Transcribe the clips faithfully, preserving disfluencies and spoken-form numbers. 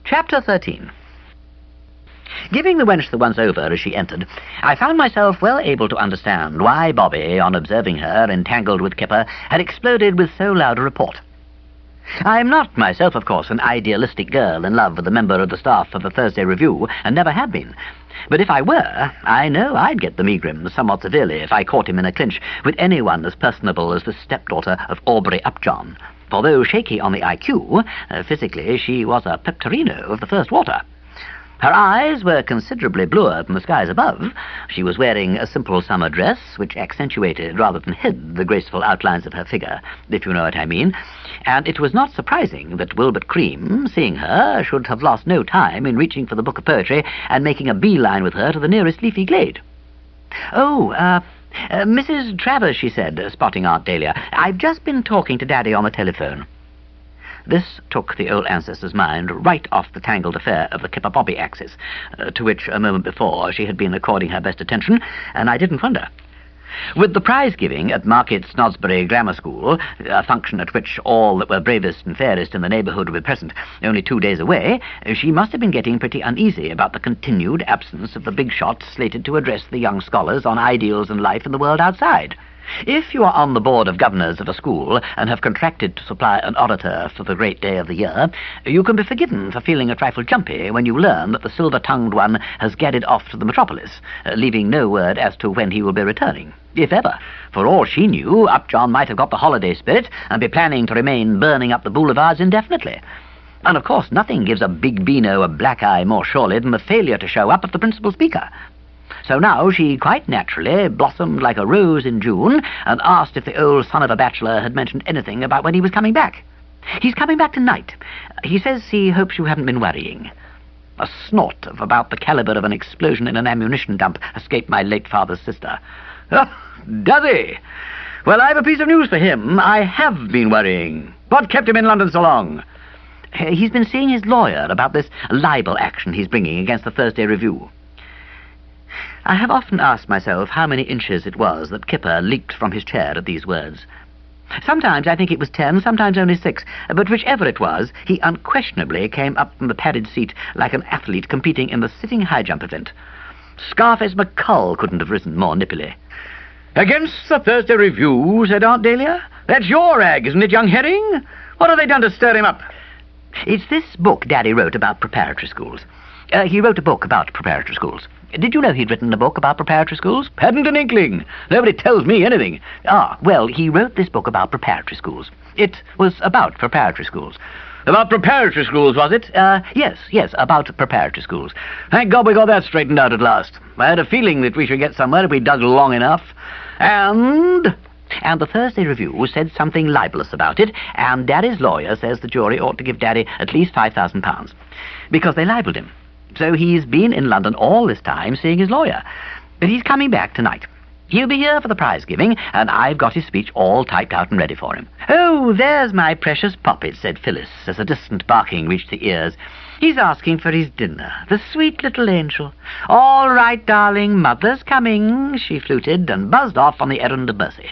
Chapter thirteen. Giving the wench the once over as she entered, I found myself well able to understand why Bobby, on observing her entangled with Kipper, had exploded with so loud a report. I am not myself, of course, an idealistic girl in love with a member of the staff of the Thursday Review, and never have been. But if I were, I know I'd get the megrims somewhat severely if I caught him in a clinch with anyone as personable as the stepdaughter of Aubrey Upjohn. For though shaky on the I Q, uh, physically she was a peptorino of the first water. Her eyes were considerably bluer than the skies above. She was wearing a simple summer dress, which accentuated rather than hid the graceful outlines of her figure, if you know what I mean, and it was not surprising that Wilbert Cream, seeing her, should have lost no time in reaching for the book of poetry and making a beeline with her to the nearest leafy glade. "Oh, uh, uh Missus Travers," she said, spotting Aunt Dahlia, "I've just been talking to Daddy on the telephone." This took the old ancestor's mind right off the tangled affair of the Kipper-Bobby axis, uh, to which a moment before she had been according her best attention, and I didn't wonder. With the prize-giving at Market Snodsbury Grammar School, a function at which all that were bravest and fairest in the neighbourhood were present, only two days away, she must have been getting pretty uneasy about the continued absence of the big shot slated to address the young scholars on ideals and life in the world outside. If you are on the board of governors of a school and have contracted to supply an orator for the great day of the year, you can be forgiven for feeling a trifle jumpy when you learn that the silver-tongued one has gadded off to the metropolis, uh, leaving no word as to when he will be returning, if ever. For all she knew, Upjohn might have got the holiday spirit and be planning to remain burning up the boulevards indefinitely. And of course nothing gives a big beano a black eye more surely than the failure to show up at the principal speaker. So now she quite naturally blossomed like a rose in June and asked if the old son of a bachelor had mentioned anything about when he was coming back. "He's coming back tonight. He says he hopes you haven't been worrying." A snort of about the caliber of an explosion in an ammunition dump escaped my late father's sister. "Oh, does he? Well, I've a piece of news for him. I have been worrying. What kept him in London so long?" "He's been seeing his lawyer about this libel action he's bringing against the Thursday Review." I have often asked myself how many inches it was that Kipper leaped from his chair at these words. Sometimes I think it was ten, sometimes only six, but whichever it was, he unquestionably came up from the padded seat like an athlete competing in the sitting high jump event. Scarface McCull couldn't have risen more nippily. "Against the Thursday Review," said Aunt Dahlia. "That's your ag, isn't it, young herring? What have they done to stir him up?" "It's this book Daddy wrote about preparatory schools. Uh, he wrote a book about preparatory schools. Did you know he'd written a book about preparatory schools?" "Hadn't an inkling. Nobody tells me anything." "Ah, well, he wrote this book about preparatory schools. It was about preparatory schools." "About preparatory schools, was it?" Uh, yes, yes, about preparatory schools. Thank God we got that straightened out at last. I had a feeling that we should get somewhere if we dug long enough. And... And the Thursday Review said something libelous about it, and Daddy's lawyer says the jury ought to give Daddy at least five thousand pounds, because they libelled him. So he's been in London all this time seeing his lawyer. But he's coming back tonight. He'll be here for the prize-giving, and I've got his speech all typed out and ready for him." "Oh, there's my precious Poppet," said Phyllis, as a distant barking reached the ears. "He's asking for his dinner, the sweet little angel. All right, darling, Mother's coming," she fluted, and buzzed off on the errand of mercy.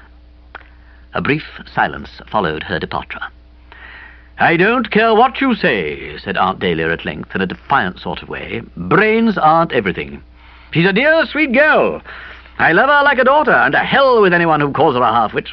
A brief silence followed her departure. "I don't care what you say," said Aunt Dahlia at length, in a defiant sort of way. "Brains aren't everything. She's a dear, sweet girl. I love her like a daughter, and to hell with anyone who calls her a half-wit.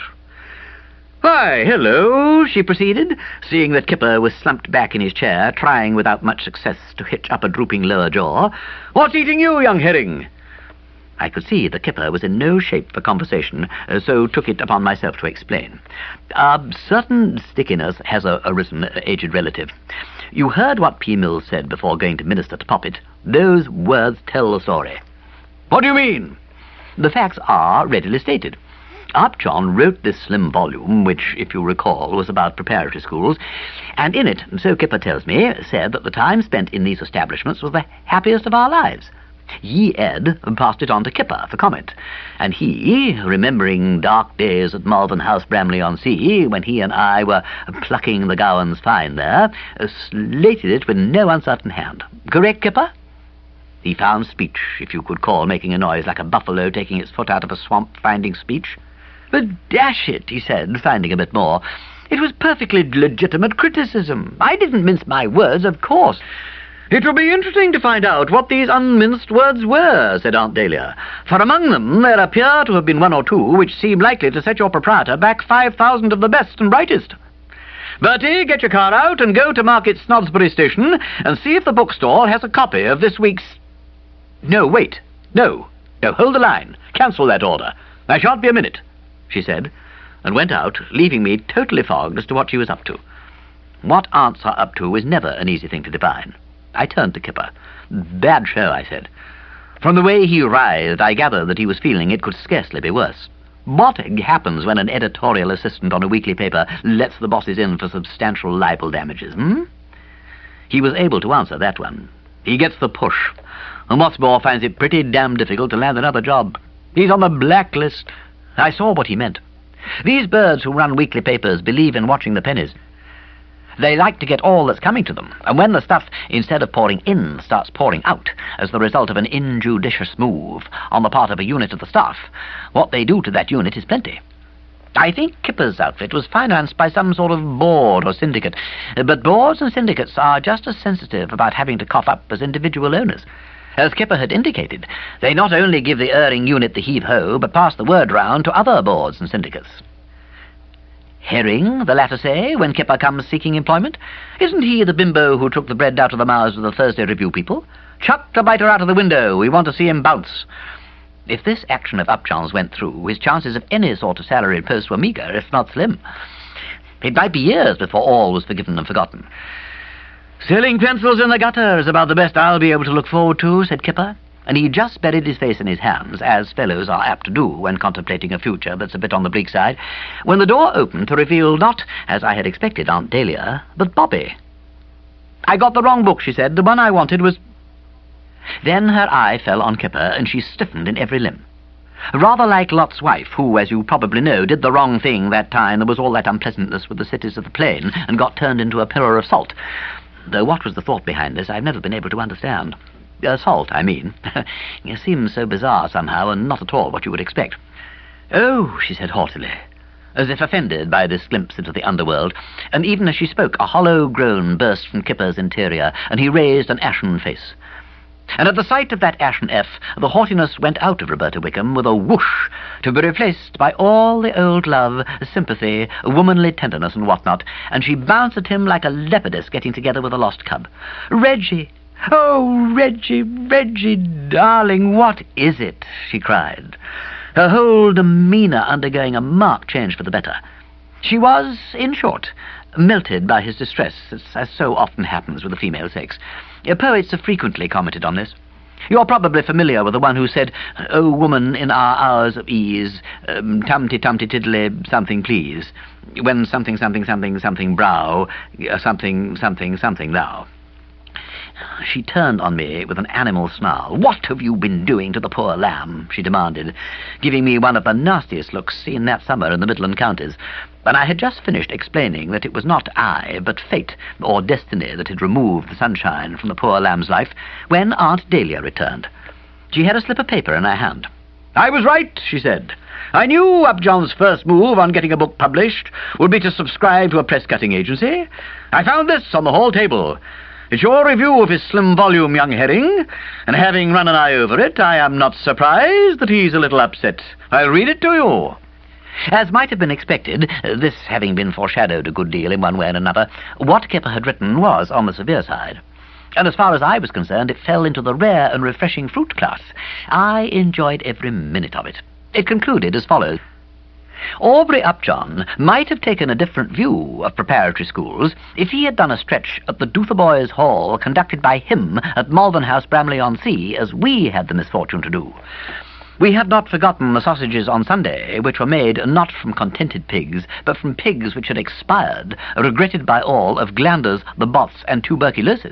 Why, hello," she proceeded, seeing that Kipper was slumped back in his chair, trying without much success to hitch up a drooping lower jaw. "What's eating you, young herring?" I could see that Kipper was in no shape for conversation, so took it upon myself to explain. A certain stickiness has a, arisen, aged relative. You heard what P. Mills said before going to minister to Poppet. Those words tell the story." "What do you mean?" "The facts are readily stated. Upjohn wrote this slim volume, which, if you recall, was about preparatory schools, and in it, so Kipper tells me, said that the time spent in these establishments was the happiest of our lives. Ye Ed passed it on to Kipper for comment, and he, remembering dark days at Malvern House, Bramley-on-Sea, when he and I were plucking the Gowans fine there, slated it with no uncertain hand. Correct, Kipper?" He found speech, if you could call making a noise like a buffalo taking its foot out of a swamp finding speech. "But dash it," he said, finding a bit more, It was perfectly legitimate criticism. I didn't mince my words, of course. It will be interesting to find out what these unminced words were, said Aunt Dahlia, for among them there appear to have been one or two which seem likely to set your proprietor back five thousand of the best and brightest. Bertie, get your car out and go to Market Snodsbury Station and see if the bookstall has a copy of this week's... No, wait. No. No, hold the line. Cancel that order. I shan't be a minute, she said, and went out, leaving me totally fogged as to what she was up to. What aunts are up to is never an easy thing to define. I turned to Kipper. Bad show, I said. From the way he writhed, I gathered that he was feeling it could scarcely be worse. What happens when an editorial assistant on a weekly paper lets the bosses in for substantial libel damages, hmm? He was able to answer that one. He gets the push, and what's more, finds it pretty damn difficult to land another job. He's on the blacklist. I saw what he meant. These birds who run weekly papers believe in watching the pennies. They like to get all that's coming to them, and when the stuff, instead of pouring in, starts pouring out as the result of an injudicious move on the part of a unit of the staff, what they do to that unit is plenty. I think Kipper's outfit was financed by some sort of board or syndicate, but boards and syndicates are just as sensitive about having to cough up as individual owners. As Kipper had indicated, they not only give the erring unit the heave-ho, but pass the word round to other boards and syndicates. Herring, the latter say, when Kipper comes seeking employment. Isn't he the bimbo who took the bread out of the mouths of the Thursday Review people? Chuck the biter out of the window. We want to see him bounce. If this action of Upjohn's went through, his chances of any sort of salaried post were meagre, if not slim. It might be years before all was forgiven and forgotten. Selling pencils in the gutter is about the best I'll be able to look forward to, said Kipper, and he just buried his face in his hands, as fellows are apt to do when contemplating a future that's a bit on the bleak side, when the door opened to reveal not, as I had expected, Aunt Dahlia, but Bobby. I got the wrong book, she said. The one I wanted was... Then her eye fell on Kipper, and she stiffened in every limb. Rather like Lot's wife, who, as you probably know, did the wrong thing that time there was all that unpleasantness with the cities of the plain, and got turned into a pillar of salt. Though what was the thought behind this, I've never been able to understand. Uh, salt, I mean. It seems so bizarre somehow, and not at all what you would expect. Oh, she said haughtily, as if offended by this glimpse into the underworld, and even as she spoke, a hollow groan burst from Kipper's interior, and he raised an ashen face. And at the sight of that ashen F, the haughtiness went out of Roberta Wickham with a whoosh, to be replaced by all the old love, sympathy, womanly tenderness and what-not, and she bounced at him like a leopardess getting together with a lost cub. Reggie! Oh, Reggie, Reggie, darling, what is it? She cried, her whole demeanour undergoing a marked change for the better. She was, in short, melted by his distress, as so often happens with the female sex. Poets have frequently commented on this. You're probably familiar with the one who said, "O woman, in our hours of ease, um, tumty-tumty-tiddly, something please, when something, something, something, something brow, uh, something, something, something thou." She turned on me with an animal snarl. "What have you been doing to the poor lamb?" she demanded, giving me one of the nastiest looks seen that summer in the Midland counties. And I had just finished explaining that it was not I, but fate, or destiny, that had removed the sunshine from the poor lamb's life, when Aunt Dahlia returned. She had a slip of paper in her hand. "I was right," she said. "I knew Upjohn's first move on getting a book published would be to subscribe to a press-cutting agency. I found this on the hall table. It's your review of his slim volume, young Herring, and having run an eye over it, I am not surprised that he's a little upset. I'll read it to you." As might have been expected, this having been foreshadowed a good deal in one way and another, what Kipper had written was on the severe side. And as far as I was concerned, it fell into the rare and refreshing fruit class. I enjoyed every minute of it. It concluded as follows. Aubrey Upjohn might have taken a different view of preparatory schools if he had done a stretch at the Dotheboys Hall conducted by him at Malvern House, Bramley-on-Sea, as we had the misfortune to do. We had not forgotten the sausages on Sunday, which were made not from contented pigs, but from pigs which had expired, regretted by all, of glanders, the bots, and tuberculosis.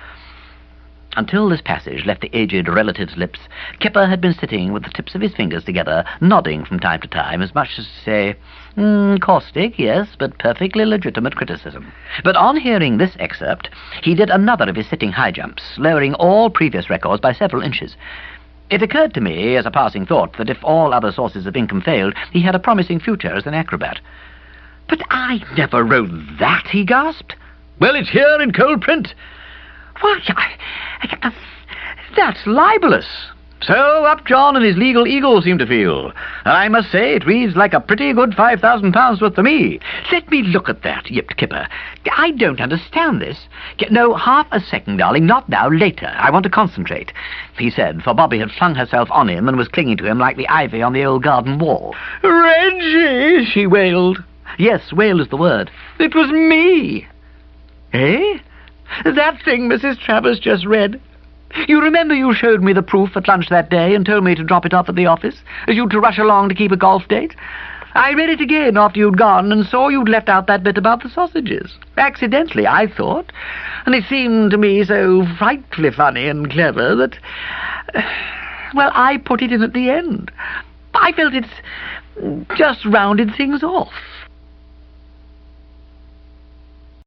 Until this passage left the aged relative's lips, Kipper had been sitting with the tips of his fingers together, nodding from time to time, as much as to say, mm, caustic, yes, but perfectly legitimate criticism. But on hearing this excerpt, he did another of his sitting high jumps, lowering all previous records by several inches. It occurred to me, as a passing thought, that if all other sources of income failed, he had a promising future as an acrobat. But I never wrote that, he gasped. Well, it's here in cold print. Why, I, I, that's libelous. So Upjohn and his legal eagle seem to feel. And I must say it reads like a pretty good five thousand pounds worth for me. Let me look at that, yipped Kipper. I don't understand this. No, half a second, darling, not now, later. I want to concentrate, he said, for Bobby had flung herself on him and was clinging to him like the ivy on the old garden wall. Reggie, she wailed. Yes, wail is the word. It was me. Eh? That thing Missus Travers just read. You remember you showed me the proof at lunch that day and told me to drop it off at the office, as you'd to rush along to keep a golf date? I read it again after you'd gone and saw you'd left out that bit about the sausages. Accidentally, I thought. And it seemed to me so frightfully funny and clever that... well, I put it in at the end. I felt it's just rounded things off.